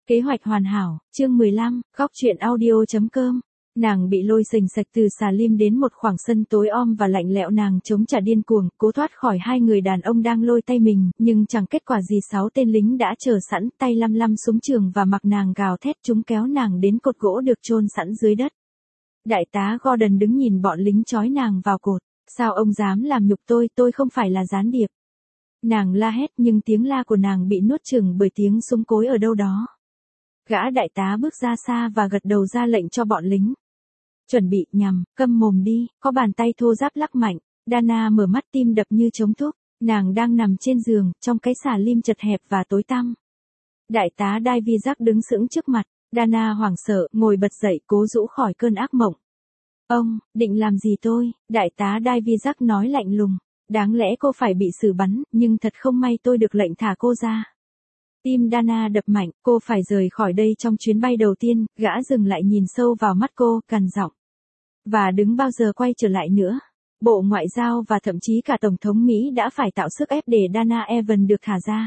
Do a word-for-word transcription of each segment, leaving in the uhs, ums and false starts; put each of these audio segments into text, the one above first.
Kế hoạch hoàn hảo, chương mười lăm, góc truyện audio.com. Nàng bị lôi sềnh sạch từ xà lim đến một khoảng sân tối om và lạnh lẽo, nàng chống trả điên cuồng, cố thoát khỏi hai người đàn ông đang lôi tay mình, nhưng chẳng kết quả gì. Sáu tên lính đã chờ sẵn, tay lăm lăm súng trường và mặc nàng gào thét, chúng kéo nàng đến cột gỗ được chôn sẵn dưới đất. Đại tá Gordon đứng nhìn bọn lính trói nàng vào cột. Sao ông dám làm nhục tôi, tôi không phải là gián điệp. Nàng la hét nhưng tiếng la của nàng bị nuốt chửng bởi tiếng súng cối ở đâu đó. Gã đại tá bước ra xa và gật đầu ra lệnh cho bọn lính. Chuẩn bị, nhằm, câm mồm đi, có bàn tay thô ráp lắc mạnh. Dana mở mắt, tim đập như trống thúc. Nàng đang nằm trên giường, trong cái xà lim chật hẹp và tối tăm. Đại tá Divizak đứng sững trước mặt. Dana hoảng sợ, ngồi bật dậy, cố rũ khỏi cơn ác mộng. Ông, định làm gì tôi? Đại tá Divizak nói lạnh lùng. Đáng lẽ cô phải bị xử bắn, nhưng thật không may tôi được lệnh thả cô ra. Tim Dana đập mạnh, cô phải rời khỏi đây trong chuyến bay đầu tiên. Gã dừng lại nhìn sâu vào mắt cô, gằn giọng. Và đừng bao giờ quay trở lại nữa. Bộ Ngoại giao và thậm chí cả Tổng thống Mỹ đã phải tạo sức ép để Dana Evans được thả ra.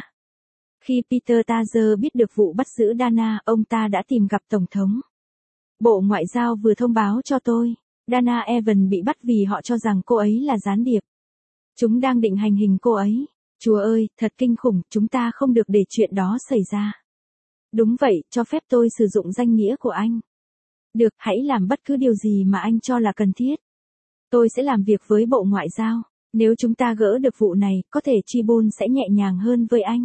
Khi Peter Tazer biết được vụ bắt giữ Dana, ông ta đã tìm gặp Tổng thống. Bộ Ngoại giao vừa thông báo cho tôi, Dana Evans bị bắt vì họ cho rằng cô ấy là gián điệp. Chúng đang định hành hình cô ấy. Chúa ơi, thật kinh khủng, chúng ta không được để chuyện đó xảy ra. Đúng vậy, cho phép tôi sử dụng danh nghĩa của anh. Được, hãy làm bất cứ điều gì mà anh cho là cần thiết. Tôi sẽ làm việc với Bộ Ngoại giao. Nếu chúng ta gỡ được vụ này, có thể Tribune sẽ nhẹ nhàng hơn với anh.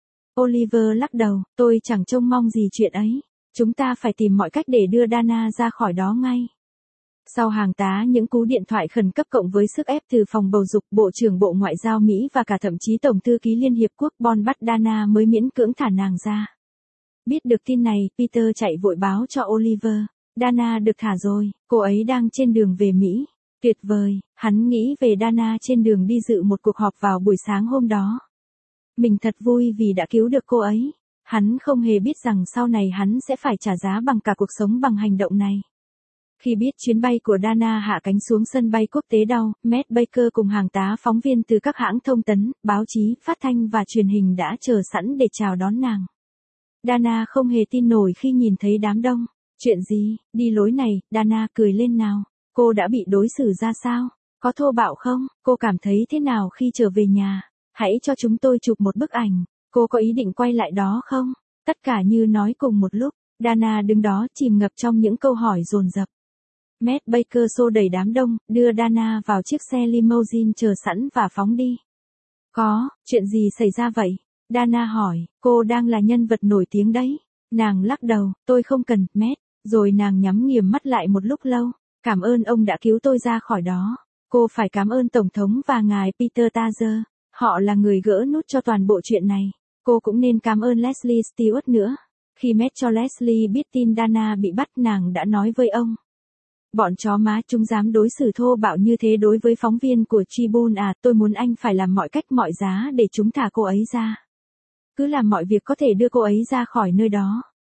Oliver lắc đầu, tôi chẳng trông mong gì chuyện ấy. Chúng ta phải tìm mọi cách để đưa Dana ra khỏi đó ngay. Sau hàng tá những cú điện thoại khẩn cấp cộng với sức ép từ phòng bầu dục, Bộ trưởng Bộ Ngoại giao Mỹ và cả thậm chí Tổng thư ký Liên Hiệp Quốc Bon bắt Dana mới miễn cưỡng thả nàng ra. Biết được tin này, Peter chạy vội báo cho Oliver. Dana được thả rồi, cô ấy đang trên đường về Mỹ. Tuyệt vời, hắn nghĩ về Dana trên đường đi dự một cuộc họp vào buổi sáng hôm đó. Mình thật vui vì đã cứu được cô ấy. Hắn không hề biết rằng sau này hắn sẽ phải trả giá bằng cả cuộc sống bằng hành động này. Khi biết chuyến bay của Dana hạ cánh xuống sân bay quốc tế Dow, Matt Baker cùng hàng tá phóng viên từ các hãng thông tấn, báo chí, phát thanh và truyền hình đã chờ sẵn để chào đón nàng. Dana không hề tin nổi khi nhìn thấy đám đông. Chuyện gì, đi lối này, Dana cười lên nào. Cô đã bị đối xử ra sao? Có thô bạo không? Cô cảm thấy thế nào khi trở về nhà? Hãy cho chúng tôi chụp một bức ảnh. Cô có ý định quay lại đó không? Tất cả như nói cùng một lúc. Dana đứng đó chìm ngập trong những câu hỏi dồn dập. Matt Baker xô đẩy đám đông, đưa Dana vào chiếc xe limousine chờ sẵn và phóng đi. Có, chuyện gì xảy ra vậy? Dana hỏi, cô đang là nhân vật nổi tiếng đấy. Nàng lắc đầu, tôi không cần, Matt. Rồi nàng nhắm nghiền mắt lại một lúc lâu. Cảm ơn ông đã cứu tôi ra khỏi đó. Cô phải cảm ơn Tổng thống và ngài Peter Tazer. Họ là người gỡ nút cho toàn bộ chuyện này. Cô cũng nên cảm ơn Leslie Stewart nữa. Khi Matt cho Leslie biết tin Dana bị bắt, nàng đã nói với ông. Bọn chó má, chúng dám đối xử thô bạo như thế đối với phóng viên của Tribune à? Tôi muốn anh phải làm mọi cách mọi giá để chúng thả cô ấy ra. Cứ làm mọi việc có thể đưa cô ấy ra khỏi nơi đó.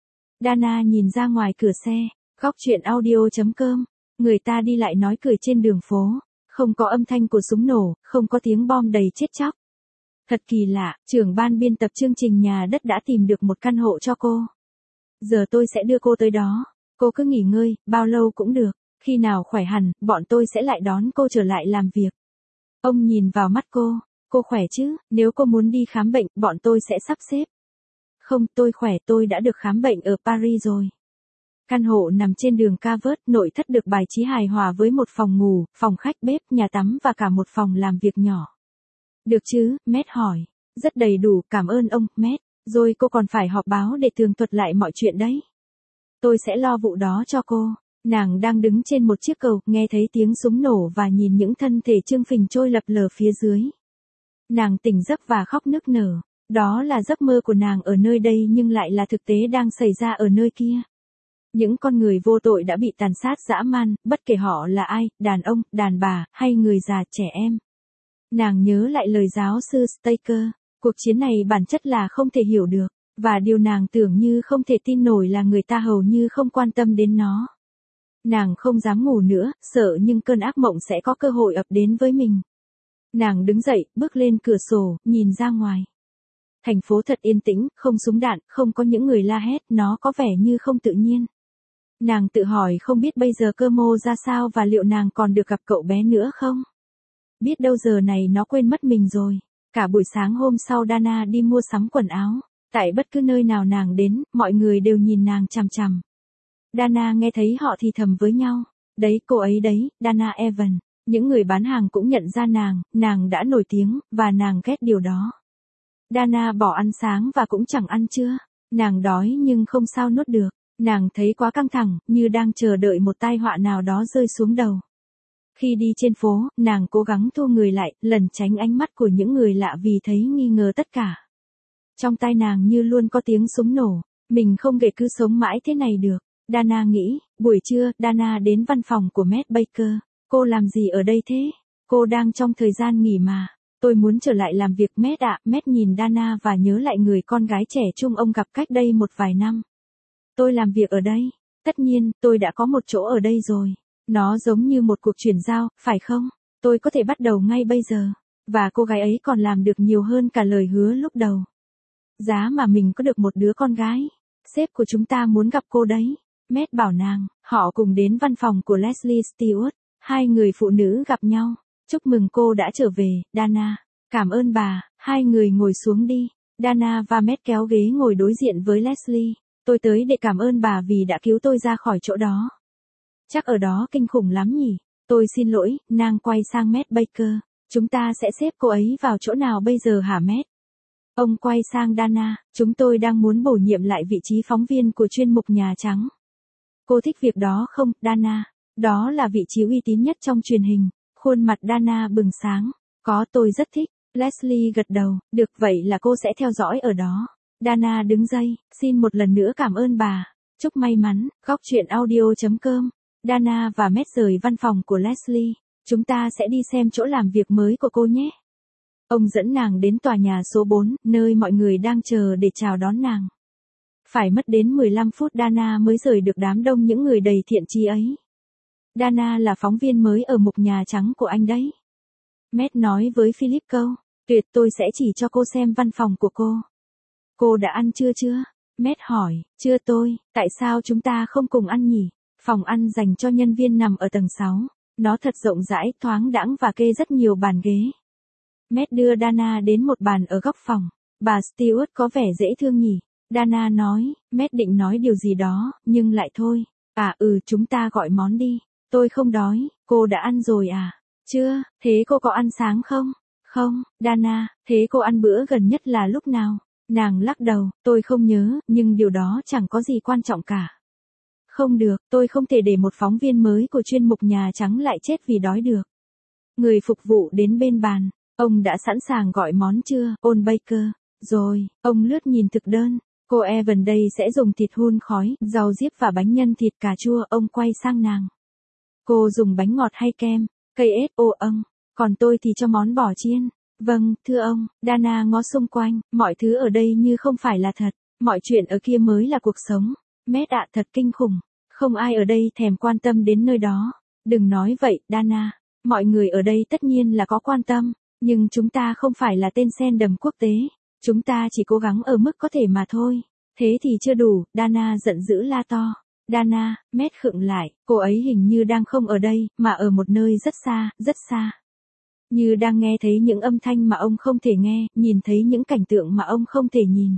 Dana nhìn ra ngoài cửa xe. Góc truyện audio.com. Người ta đi lại nói cười trên đường phố. Không có âm thanh của súng nổ, không có tiếng bom đầy chết chóc. Thật kỳ lạ, trưởng ban biên tập chương trình Nhà đất đã tìm được một căn hộ cho cô. Giờ tôi sẽ đưa cô tới đó. Cô cứ nghỉ ngơi, bao lâu cũng được. Khi nào khỏe hẳn, bọn tôi sẽ lại đón cô trở lại làm việc. Ông nhìn vào mắt cô. Cô khỏe chứ? Nếu cô muốn đi khám bệnh, bọn tôi sẽ sắp xếp. Không, tôi khỏe, tôi đã được khám bệnh ở Paris rồi. Căn hộ nằm trên đường Cavert, nội thất được bài trí hài hòa với một phòng ngủ, phòng khách, bếp, nhà tắm và cả một phòng làm việc nhỏ. Được chứ? Matt hỏi. Rất đầy đủ, cảm ơn ông, Matt. Rồi cô còn phải họp báo để tường thuật lại mọi chuyện đấy. Tôi sẽ lo vụ đó cho cô. Nàng đang đứng trên một chiếc cầu, nghe thấy tiếng súng nổ và nhìn những thân thể trương phình trôi lập lờ phía dưới. Nàng tỉnh giấc và khóc nức nở. Đó là giấc mơ của nàng ở nơi đây nhưng lại là thực tế đang xảy ra ở nơi kia. Những con người vô tội đã bị tàn sát dã man, bất kể họ là ai, đàn ông, đàn bà, hay người già, trẻ em. Nàng nhớ lại lời giáo sư Staker, cuộc chiến này bản chất là không thể hiểu được, và điều nàng tưởng như không thể tin nổi là người ta hầu như không quan tâm đến nó. Nàng không dám ngủ nữa, sợ nhưng cơn ác mộng sẽ có cơ hội ập đến với mình. Nàng đứng dậy, bước lên cửa sổ, nhìn ra ngoài. Thành phố thật yên tĩnh, không súng đạn, không có những người la hét, nó có vẻ như không tự nhiên. Nàng tự hỏi không biết bây giờ cơ mô ra sao và liệu nàng còn được gặp cậu bé nữa không? Biết đâu giờ này nó quên mất mình rồi. Cả buổi sáng hôm sau Dana đi mua sắm quần áo. Tại bất cứ nơi nào nàng đến, mọi người đều nhìn nàng chằm chằm. Dana nghe thấy họ thì thầm với nhau. Đấy cô ấy đấy, Dana Evan. Những người bán hàng cũng nhận ra nàng, nàng đã nổi tiếng, và nàng ghét điều đó. Dana bỏ ăn sáng và cũng chẳng ăn trưa. Nàng đói nhưng không sao nuốt được. Nàng thấy quá căng thẳng, như đang chờ đợi một tai họa nào đó rơi xuống đầu. Khi đi trên phố, nàng cố gắng thu người lại, lẩn tránh ánh mắt của những người lạ vì thấy nghi ngờ tất cả. Trong tai nàng như luôn có tiếng súng nổ. Mình không thể cứ sống mãi thế này được. Dana nghĩ, buổi trưa, Dana đến văn phòng của Matt Baker. Cô làm gì ở đây thế? Cô đang trong thời gian nghỉ mà. Tôi muốn trở lại làm việc Matt ạ. Matt nhìn Dana và nhớ lại người con gái trẻ trung ông gặp cách đây một vài năm. Tôi làm việc ở đây. Tất nhiên, tôi đã có một chỗ ở đây rồi. Nó giống như một cuộc chuyển giao, phải không? Tôi có thể bắt đầu ngay bây giờ. Và cô gái ấy còn làm được nhiều hơn cả lời hứa lúc đầu. Giá mà mình có được một đứa con gái. Sếp của chúng ta muốn gặp cô đấy. Matt bảo nàng, họ cùng đến văn phòng của Leslie Stewart. Hai người phụ nữ gặp nhau. Chúc mừng cô đã trở về, Dana. Cảm ơn bà, hai người ngồi xuống đi. Dana và Matt kéo ghế ngồi đối diện với Leslie. Tôi tới để cảm ơn bà vì đã cứu tôi ra khỏi chỗ đó. Chắc ở đó kinh khủng lắm nhỉ. Tôi xin lỗi, nàng quay sang Matt Baker. Chúng ta sẽ xếp cô ấy vào chỗ nào bây giờ hả Matt? Ông quay sang Dana, chúng tôi đang muốn bổ nhiệm lại vị trí phóng viên của chuyên mục Nhà Trắng. Cô thích việc đó không, Dana? Đó là vị trí uy tín nhất trong truyền hình. Khuôn mặt Dana bừng sáng. Có, tôi rất thích. Leslie gật đầu, được vậy là cô sẽ theo dõi ở đó. Dana đứng dậy, xin một lần nữa cảm ơn bà. Chúc may mắn, góc chuyện audio chấm com. Dana và Matt rời văn phòng của Leslie. Chúng ta sẽ đi xem chỗ làm việc mới của cô nhé. Ông dẫn nàng đến tòa nhà số bốn, nơi mọi người đang chờ để chào đón nàng. Phải mất đến mười lăm phút Dana mới rời được đám đông những người đầy thiện chí ấy. Dana là phóng viên mới ở mục Nhà Trắng của anh đấy. Matt nói với Philip câu, tuyệt tôi sẽ chỉ cho cô xem văn phòng của cô. Cô đã ăn trưa chưa? Matt hỏi, chưa tôi, tại sao chúng ta không cùng ăn nhỉ? Phòng ăn dành cho nhân viên nằm ở tầng sáu. Nó thật rộng rãi, thoáng đãng và kê rất nhiều bàn ghế. Matt đưa Dana đến một bàn ở góc phòng. Bà Stewart có vẻ dễ thương nhỉ? Dana nói, Matt định nói điều gì đó, nhưng lại thôi. À ừ, chúng ta gọi món đi. Tôi không đói, cô đã ăn rồi à? Chưa, thế cô có ăn sáng không? Không, Dana, thế cô ăn bữa gần nhất là lúc nào? Nàng lắc đầu, tôi không nhớ, nhưng điều đó chẳng có gì quan trọng cả. Không được, tôi không thể để một phóng viên mới của chuyên mục Nhà Trắng lại chết vì đói được. Người phục vụ đến bên bàn. Ông đã sẵn sàng gọi món chưa, Ol Baker? Rồi, ông lướt nhìn thực đơn. Cô Evan đây sẽ dùng thịt hun khói, rau diếp và bánh nhân thịt cà chua. Ông quay sang nàng. Cô dùng bánh ngọt hay kem? Cây ết ô âng. Còn tôi thì cho món bò chiên. Vâng, thưa ông. Dana ngó xung quanh. Mọi thứ ở đây như không phải là thật. Mọi chuyện ở kia mới là cuộc sống. Matt ạ, thật kinh khủng. Không ai ở đây thèm quan tâm đến nơi đó. Đừng nói vậy, Dana. Mọi người ở đây tất nhiên là có quan tâm. Nhưng chúng ta không phải là tên sen đầm quốc tế. Chúng ta chỉ cố gắng ở mức có thể mà thôi. Thế thì chưa đủ, Dana giận dữ la to. Dana, Matt khựng lại, cô ấy hình như đang không ở đây, mà ở một nơi rất xa, rất xa. Như đang nghe thấy những âm thanh mà ông không thể nghe, nhìn thấy những cảnh tượng mà ông không thể nhìn.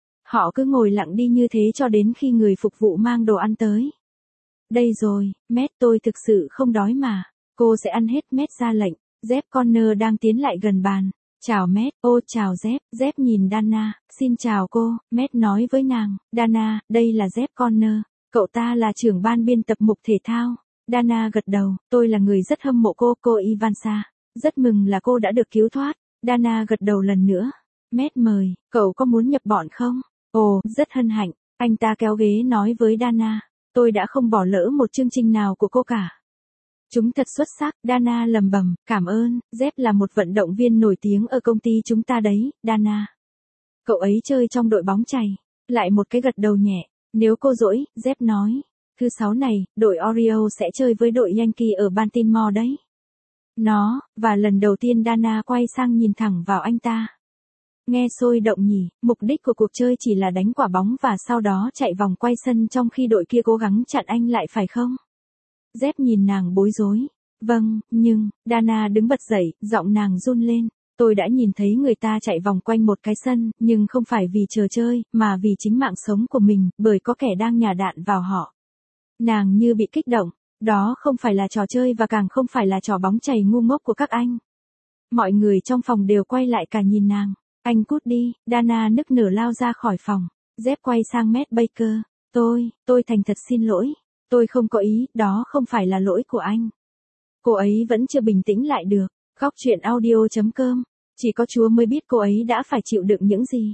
Họ cứ ngồi lặng đi như thế cho đến khi người phục vụ mang đồ ăn tới. Đây rồi, Matt tôi thực sự không đói mà. Cô sẽ ăn hết, Matt ra lệnh. Jeff Connor đang tiến lại gần bàn. Chào Matt, ô chào Jeff, Jeff nhìn Dana, xin chào cô, Matt nói với nàng, Dana, đây là Jeff Connor, cậu ta là trưởng ban biên tập mục thể thao. Dana gật đầu, tôi là người rất hâm mộ cô, cô Ivansa, rất mừng là cô đã được cứu thoát. Dana gật đầu lần nữa. Matt mời, cậu có muốn nhập bọn không? Ồ, rất hân hạnh, anh ta kéo ghế nói với Dana, tôi đã không bỏ lỡ một chương trình nào của cô cả. Chúng thật xuất sắc, Dana lầm bầm, cảm ơn, Jeff là một vận động viên nổi tiếng ở công ty chúng ta đấy, Dana. Cậu ấy chơi trong đội bóng chày. Lại một cái gật đầu nhẹ, nếu cô dỗi, Jeff nói. Thứ sáu này, đội Orioles sẽ chơi với đội Yankee ở Baltimore đấy. Nó, và lần đầu tiên Dana quay sang nhìn thẳng vào anh ta. Nghe sôi động nhỉ, mục đích của cuộc chơi chỉ là đánh quả bóng và sau đó chạy vòng quay sân trong khi đội kia cố gắng chặn anh lại phải không? Dép nhìn nàng bối rối. Vâng, nhưng, Dana đứng bật dậy, giọng nàng run lên. Tôi đã nhìn thấy người ta chạy vòng quanh một cái sân, nhưng không phải vì trò chơi, mà vì chính mạng sống của mình, bởi có kẻ đang nhả đạn vào họ. Nàng như bị kích động. Đó không phải là trò chơi và càng không phải là trò bóng chày ngu ngốc của các anh. Mọi người trong phòng đều quay lại cả nhìn nàng. Anh cút đi, Dana nức nở lao ra khỏi phòng. Dép quay sang Matt Baker. Tôi, tôi thành thật xin lỗi. Tôi không có ý, đó không phải là lỗi của anh. Cô ấy vẫn chưa bình tĩnh lại được. Góc chuyện audio chấm com. Chỉ có Chúa mới biết cô ấy đã phải chịu đựng những gì.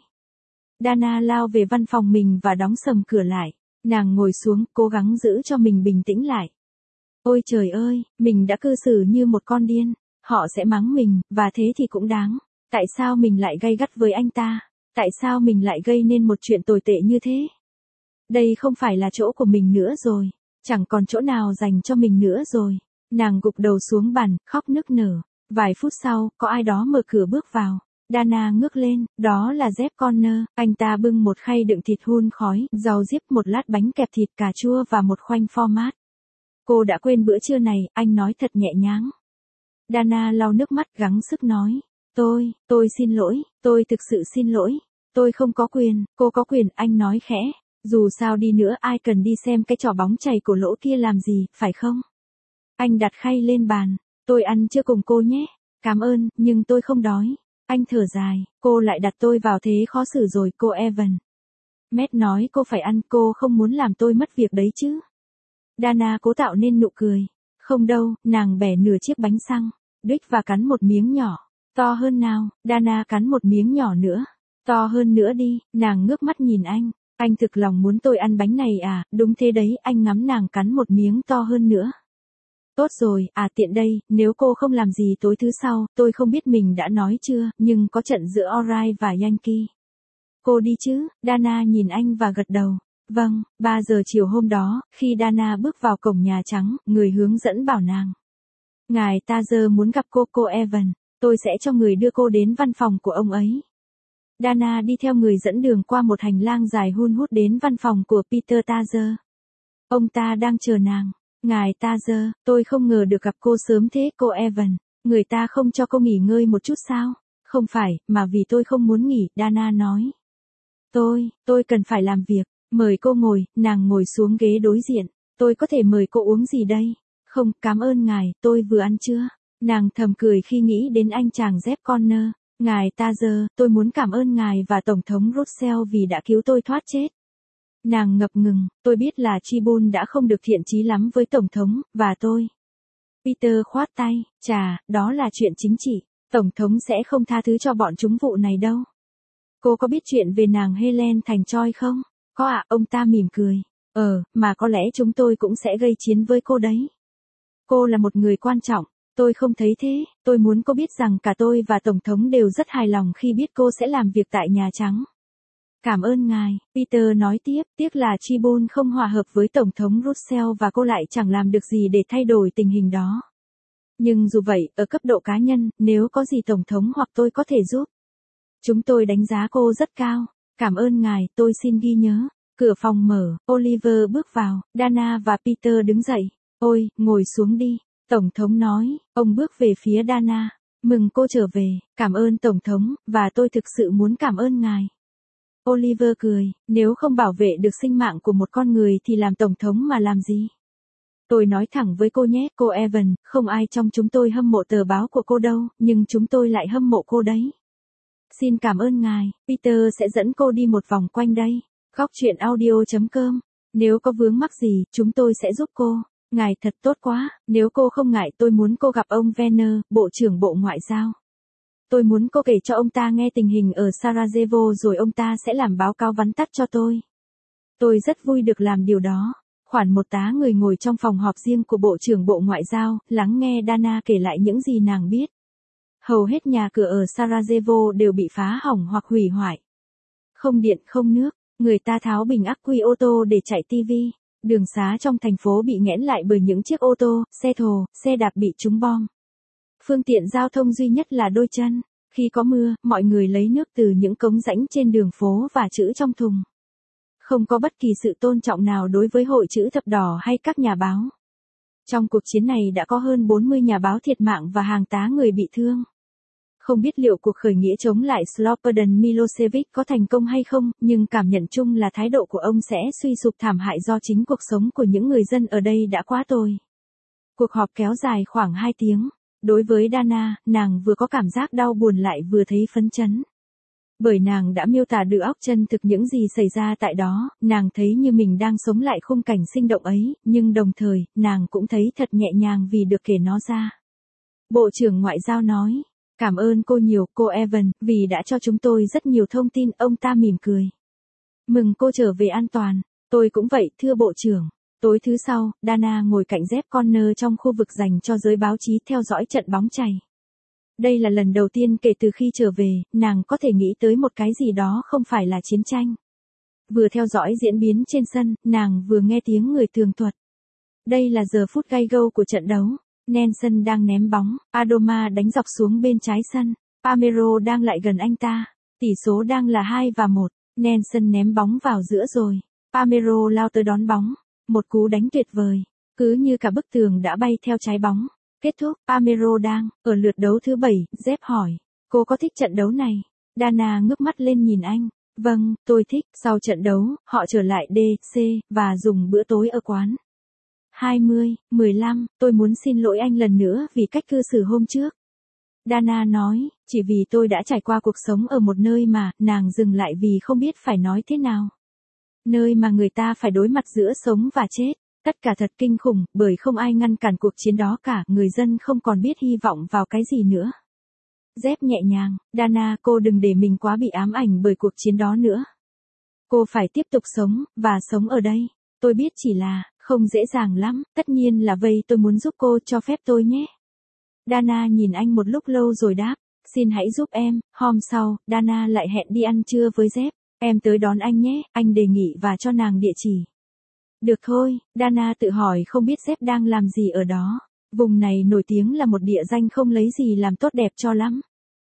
Dana lao về văn phòng mình và đóng sầm cửa lại. Nàng ngồi xuống, cố gắng giữ cho mình bình tĩnh lại. Ôi trời ơi, mình đã cư xử như một con điên. Họ sẽ mắng mình, và thế thì cũng đáng. Tại sao mình lại gay gắt với anh ta? Tại sao mình lại gây nên một chuyện tồi tệ như thế? Đây không phải là chỗ của mình nữa rồi. Chẳng còn chỗ nào dành cho mình nữa rồi. Nàng gục đầu xuống bàn, khóc nức nở. Vài phút sau, có ai đó mở cửa bước vào. Dana ngước lên, đó là Jeff Connor. Anh ta bưng một khay đựng thịt hun khói, rau diếp, một lát bánh kẹp thịt cà chua và một khoanh format. Cô đã quên bữa trưa này, anh nói thật nhẹ nhàng. Dana lau nước mắt gắng sức nói. Tôi, tôi xin lỗi, tôi thực sự xin lỗi. Tôi không có quyền, cô có quyền, anh nói khẽ. Dù sao đi nữa ai cần đi xem cái trò bóng chày cổ lỗ kia làm gì, phải không? Anh đặt khay lên bàn. Tôi ăn chưa cùng cô nhé. Cảm ơn, nhưng tôi không đói. Anh thở dài, cô lại đặt tôi vào thế khó xử rồi, cô Evan. Matt nói cô phải ăn, cô không muốn làm tôi mất việc đấy chứ. Dana cố tạo nên nụ cười. Không đâu, nàng bẻ nửa chiếc bánh xăng, đích và cắn một miếng nhỏ. To hơn nào, Dana cắn một miếng nhỏ nữa. To hơn nữa đi, nàng ngước mắt nhìn anh. Anh thực lòng muốn tôi ăn bánh này à, đúng thế đấy, anh ngắm nàng cắn một miếng to hơn nữa. Tốt rồi, à tiện đây, nếu cô không làm gì tối thứ sau, tôi không biết mình đã nói chưa, nhưng có trận giữa O'Reilly và Yankee. Cô đi chứ, Dana nhìn anh và gật đầu. Vâng, ba giờ chiều hôm đó, khi Dana bước vào cổng Nhà Trắng, người hướng dẫn bảo nàng. Ngài Tazer muốn gặp cô, cô Evan, tôi sẽ cho người đưa cô đến văn phòng của ông ấy. Dana đi theo người dẫn đường qua một hành lang dài hun hút đến văn phòng của Peter Tazer. Ông ta đang chờ nàng. Ngài Tazer, tôi không ngờ được gặp cô sớm thế, cô Evan. Người ta không cho cô nghỉ ngơi một chút sao? Không phải, mà vì tôi không muốn nghỉ, Dana nói. Tôi, tôi cần phải làm việc. Mời cô ngồi, nàng ngồi xuống ghế đối diện. Tôi có thể mời cô uống gì đây? Không, cảm ơn ngài, tôi vừa ăn chưa? Nàng thầm cười khi nghĩ đến anh chàng Jeff Connor. Ngài Tazer, tôi muốn cảm ơn ngài và Tổng thống Russell vì đã cứu tôi thoát chết. Nàng ngập ngừng, tôi biết là Tribune đã không được thiện chí lắm với Tổng thống, và tôi. Peter khoát tay, chà, đó là chuyện chính trị. Tổng thống sẽ không tha thứ cho bọn chúng vụ này đâu. Cô có biết chuyện về nàng Helen Thành Choi không? Có ạ, à, ông ta mỉm cười. Ờ, mà có lẽ chúng tôi cũng sẽ gây chiến với cô đấy. Cô là một người quan trọng. Tôi không thấy thế, tôi muốn cô biết rằng cả tôi và Tổng thống đều rất hài lòng khi biết cô sẽ làm việc tại Nhà Trắng. Cảm ơn ngài, Peter nói tiếp, tiếc là Tribune không hòa hợp với Tổng thống Russell và cô lại chẳng làm được gì để thay đổi tình hình đó. Nhưng dù vậy, ở cấp độ cá nhân, nếu có gì Tổng thống hoặc tôi có thể giúp. Chúng tôi đánh giá cô rất cao. Cảm ơn ngài, tôi xin ghi nhớ. Cửa phòng mở, Oliver bước vào, Dana và Peter đứng dậy. Ôi, ngồi xuống đi. Tổng thống nói, ông bước về phía Dana. Mừng cô trở về, cảm ơn Tổng thống, và tôi thực sự muốn cảm ơn ngài. Oliver cười, nếu không bảo vệ được sinh mạng của một con người thì làm Tổng thống mà làm gì? Tôi nói thẳng với cô nhé, cô Evan, không ai trong chúng tôi hâm mộ tờ báo của cô đâu, nhưng chúng tôi lại hâm mộ cô đấy. Xin cảm ơn ngài, Peter sẽ dẫn cô đi một vòng quanh đây. Góc chuyện audio chấm com. Nếu có vướng mắc gì, chúng tôi sẽ giúp cô. Ngài thật tốt quá, nếu cô không ngại tôi muốn cô gặp ông Venner, Bộ trưởng Bộ Ngoại giao. Tôi muốn cô kể cho ông ta nghe tình hình ở Sarajevo rồi ông ta sẽ làm báo cáo vắn tắt cho tôi. Tôi rất vui được làm điều đó. Khoảng một tá người ngồi trong phòng họp riêng của Bộ trưởng Bộ Ngoại giao, lắng nghe Dana kể lại những gì nàng biết. Hầu hết nhà cửa ở Sarajevo đều bị phá hỏng hoặc hủy hoại. Không điện, không nước, người ta tháo bình ắc quy ô tô để chạy tivi. Đường xá trong thành phố bị nghẽn lại bởi những chiếc ô tô, xe thồ, xe đạp bị trúng bom. Phương tiện giao thông duy nhất là đôi chân. Khi có mưa, mọi người lấy nước từ những cống rãnh trên đường phố và trữ trong thùng. Không có bất kỳ sự tôn trọng nào đối với Hội Chữ Thập Đỏ hay các nhà báo. Trong cuộc chiến này đã có hơn bốn mươi nhà báo thiệt mạng và hàng tá người bị thương. Không biết liệu cuộc khởi nghĩa chống lại Slobodan Milosevic có thành công hay không, nhưng cảm nhận chung là thái độ của ông sẽ suy sụp thảm hại do chính cuộc sống của những người dân ở đây đã quá tồi. Cuộc họp kéo dài khoảng hai tiếng. Đối với Dana, nàng vừa có cảm giác đau buồn lại vừa thấy phấn chấn. Bởi nàng đã miêu tả được óc chân thực những gì xảy ra tại đó, nàng thấy như mình đang sống lại khung cảnh sinh động ấy, nhưng đồng thời, nàng cũng thấy thật nhẹ nhàng vì được kể nó ra. Bộ trưởng Ngoại giao nói, cảm ơn cô nhiều, cô Evan, vì đã cho chúng tôi rất nhiều thông tin, ông ta mỉm cười. Mừng cô trở về an toàn, tôi cũng vậy, thưa Bộ trưởng. Tối thứ sau, Dana ngồi cạnh Jeff Corner trong khu vực dành cho giới báo chí theo dõi trận bóng chày. Đây là lần đầu tiên kể từ khi trở về, nàng có thể nghĩ tới một cái gì đó không phải là chiến tranh. Vừa theo dõi diễn biến trên sân, nàng vừa nghe tiếng người tường thuật. Đây là giờ phút gay go của trận đấu. Nelson đang ném bóng, Adoma đánh dọc xuống bên trái sân, Palmeiro đang lại gần anh ta. Tỷ số đang là hai và một, Nelson ném bóng vào giữa rồi. Palmeiro lao tới đón bóng. Một cú đánh tuyệt vời, cứ như cả bức tường đã bay theo trái bóng. Kết thúc, Palmeiro đang, ở lượt đấu thứ bảy, Jeff hỏi, cô có thích trận đấu này? Dana ngước mắt lên nhìn anh, vâng, tôi thích. Sau trận đấu, họ trở lại D C, và dùng bữa tối ở quán. hai mươi, mười lăm, tôi muốn xin lỗi anh lần nữa vì cách cư xử hôm trước. Dana nói, chỉ vì tôi đã trải qua cuộc sống ở một nơi mà, nàng dừng lại vì không biết phải nói thế nào. Nơi mà người ta phải đối mặt giữa sống và chết. Tất cả thật kinh khủng, bởi không ai ngăn cản cuộc chiến đó cả, người dân không còn biết hy vọng vào cái gì nữa. Jeff nhẹ nhàng, Dana, cô đừng để mình quá bị ám ảnh bởi cuộc chiến đó nữa. Cô phải tiếp tục sống, và sống ở đây. Tôi biết chỉ là, không dễ dàng lắm, tất nhiên là vậy, tôi muốn giúp cô, cho phép tôi nhé. Dana nhìn anh một lúc lâu rồi đáp, xin hãy giúp em. Hôm sau, Dana lại hẹn đi ăn trưa với Jeff. Em tới đón anh nhé, anh đề nghị và cho nàng địa chỉ. Được thôi, Dana tự hỏi không biết Jeff đang làm gì ở đó. Vùng này nổi tiếng là một địa danh không lấy gì làm tốt đẹp cho lắm.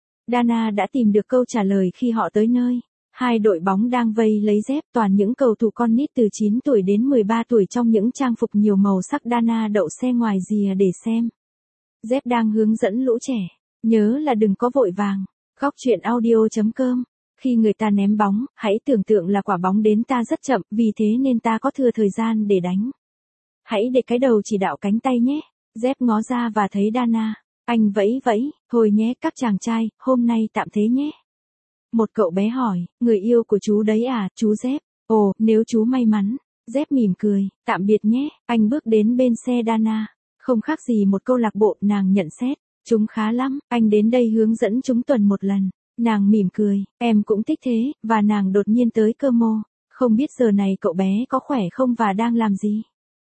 Dana đã tìm được câu trả lời khi họ tới nơi. Hai đội bóng đang vây lấy Jeff, toàn những cầu thủ con nít từ chín tuổi đến mười ba tuổi trong những trang phục nhiều màu sắc. Dana đậu xe ngoài rìa để xem. Jeff đang hướng dẫn lũ trẻ. Nhớ là đừng có vội vàng. Góc truyện audio chấm com. Khi người ta ném bóng, hãy tưởng tượng là quả bóng đến ta rất chậm, vì thế nên ta có thừa thời gian để đánh. Hãy để cái đầu chỉ đạo cánh tay nhé. Jeff ngó ra và thấy Dana. Anh vẫy vẫy, thôi nhé các chàng trai, hôm nay tạm thế nhé. Một cậu bé hỏi, người yêu của chú đấy à, chú Jeff? Ồ, nếu chú may mắn. Jeff mỉm cười, tạm biệt nhé. Anh bước đến bên xe Dana. Không khác gì một câu lạc bộ, nàng nhận xét. Chúng khá lắm, anh đến đây hướng dẫn chúng tuần một lần. Nàng mỉm cười, em cũng thích thế, và nàng đột nhiên tới cơ mô. Không biết giờ này cậu bé có khỏe không và đang làm gì.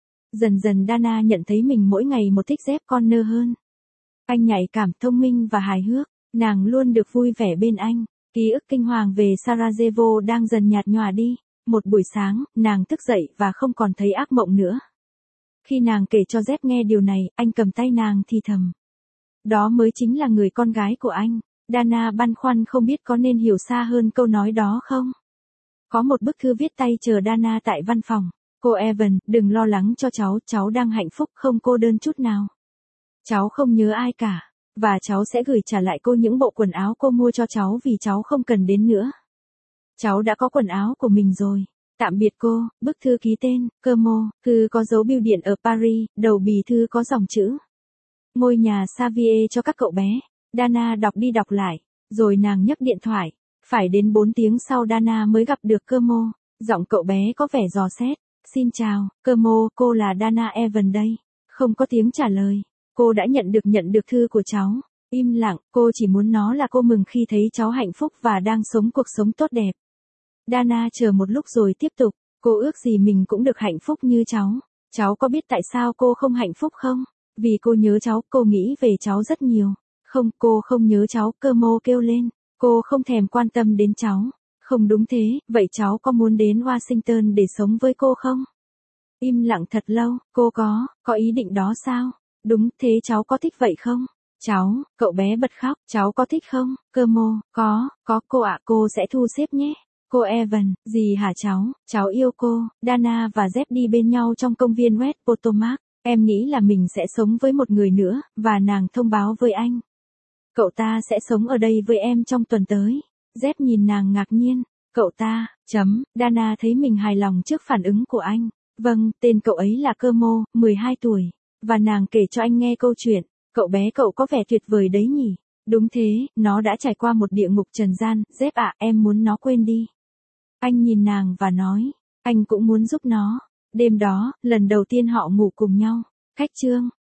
Dần dần Dana nhận thấy mình mỗi ngày một thích Jeff Corner hơn. Anh nhạy cảm, thông minh và hài hước. Nàng luôn được vui vẻ bên anh. Ký ức kinh hoàng về Sarajevo đang dần nhạt nhòa đi. Một buổi sáng, nàng thức dậy và không còn thấy ác mộng nữa. Khi nàng kể cho Jeff nghe điều này, anh cầm tay nàng thì thầm. Đó mới chính là người con gái của anh. Dana băn khoăn không biết có nên hiểu xa hơn câu nói đó không. Có một bức thư viết tay chờ Dana tại văn phòng. Cô Evan, đừng lo lắng cho cháu, cháu đang hạnh phúc không cô đơn chút nào. Cháu không nhớ ai cả, và cháu sẽ gửi trả lại cô những bộ quần áo cô mua cho cháu vì cháu không cần đến nữa. Cháu đã có quần áo của mình rồi. Tạm biệt cô. Bức thư ký tên, cơ mô, thư có dấu bưu điện ở Paris, đầu bì thư có dòng chữ. Ngôi nhà Xavier cho các cậu bé. Dana đọc đi đọc lại, rồi nàng nhấc điện thoại. Phải đến bốn tiếng sau Dana mới gặp được cơ mô. Giọng cậu bé có vẻ dò xét. Xin chào, cơ mô, cô là Dana Evan đây. Không có tiếng trả lời. Cô đã nhận được nhận được thư của cháu. Im lặng, cô chỉ muốn nó là cô mừng khi thấy cháu hạnh phúc và đang sống cuộc sống tốt đẹp. Dana chờ một lúc rồi tiếp tục. Cô ước gì mình cũng được hạnh phúc như cháu. Cháu có biết tại sao cô không hạnh phúc không? Vì cô nhớ cháu, cô nghĩ về cháu rất nhiều. Không, cô không nhớ cháu, cơ mô kêu lên. Cô không thèm quan tâm đến cháu. Không đúng thế, vậy cháu có muốn đến Washington để sống với cô không? Im lặng thật lâu, cô có, có ý định đó sao? Đúng thế cháu có thích vậy không? Cháu, cậu bé bật khóc, cháu có thích không? Cơ mô, có, có cô ạ, cô sẽ thu xếp nhé. Cô Evan, gì hả cháu, cháu yêu cô. Dana và Jeff đi bên nhau trong công viên West Potomac. Em nghĩ là mình sẽ sống với một người nữa, và nàng thông báo với anh. Cậu ta sẽ sống ở đây với em trong tuần tới. Jeff nhìn nàng ngạc nhiên. Cậu ta, chấm, Dana thấy mình hài lòng trước phản ứng của anh. Vâng, tên cậu ấy là Cơ mô, mười hai tuổi. Và nàng kể cho anh nghe câu chuyện. Cậu bé cậu có vẻ tuyệt vời đấy nhỉ? Đúng thế, nó đã trải qua một địa ngục trần gian. Jeff ạ, em muốn nó quên đi. Anh nhìn nàng và nói, anh cũng muốn giúp nó. Đêm đó, lần đầu tiên họ ngủ cùng nhau. Khách chương.